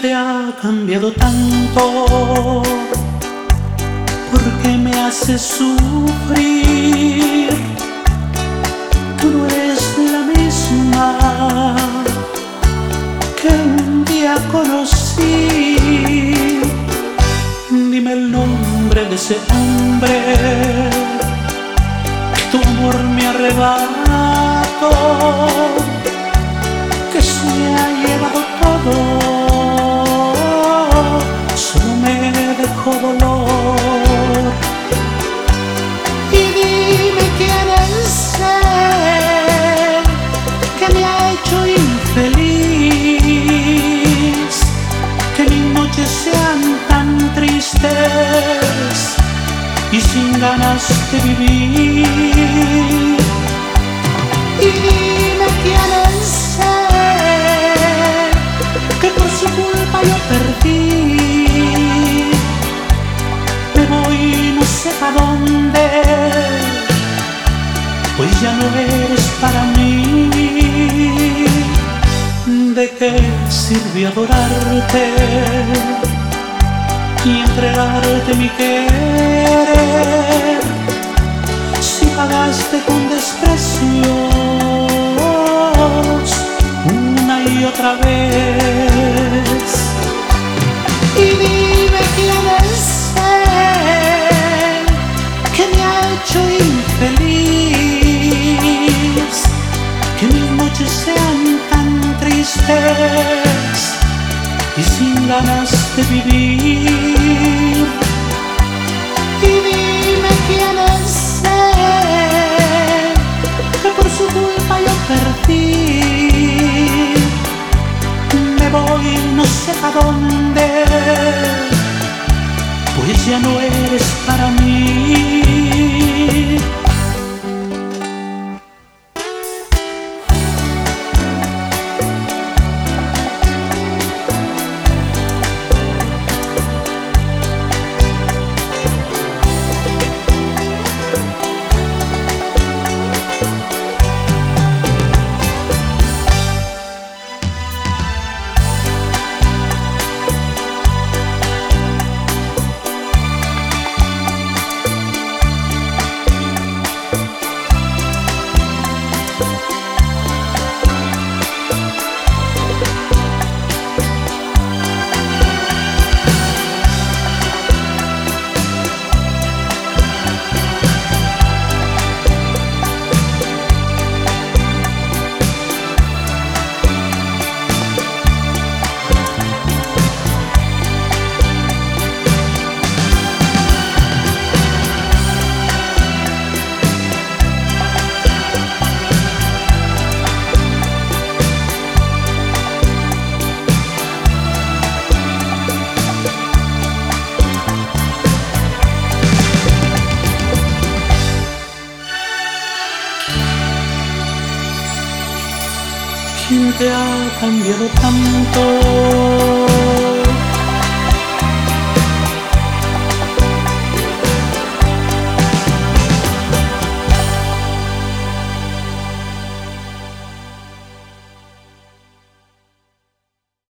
te ha cambiado tanto? ¿Por qué me haces sufrir? Tú no eres la misma que un día conocí. Dime el nombre de ese hombre que tu amor me arrebató, que se ha llevado todo, solo me dejó dolor. Y dime quién es él que me ha hecho infeliz, que mis noches sean tan tristes y sin ganas de vivir. Y dime quién es él que por su culpa yo perdí. Me voy no sé pa' dónde, pues ya no eres para mí. ¿De qué sirve adorarte y entregarte mi querer si pagaste con desprecios una y otra vez? Y dime quién es él que me ha hecho infeliz, que mis noches sean tan tristes y sin ganas de vivir. Y dime quién es él que por su culpa yo perdí. Me voy no sé pa' dónde, pues ya no eres para mí. ¿Quién te ha cambiado tanto?